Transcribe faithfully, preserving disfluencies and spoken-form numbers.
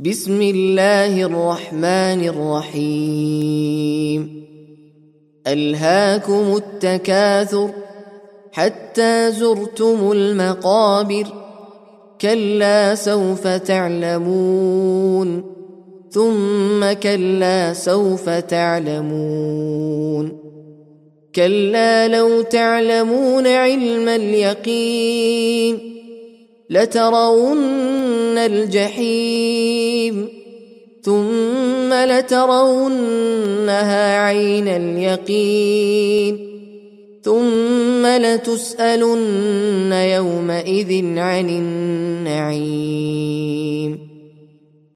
بسم الله الرحمن الرحيم. ألهاكم التكاثر حتى زرتم المقابر، كلا سوف تعلمون ثم كلا سوف تعلمون، كلا لو تعلمون علم اليقين لترون الجحيم ثم لترونها عين اليقين ثم لتسألن يومئذ عن النعيم.